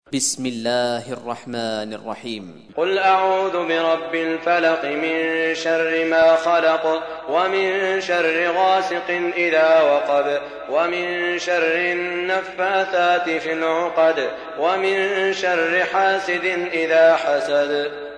بسم الله الرحمن الرحيم. قل أعوذ برب الفلق من شر ما خلق ومن شر غاسق إذا وقب ومن شر النفاثات في العقد ومن شر حاسد إذا حسد.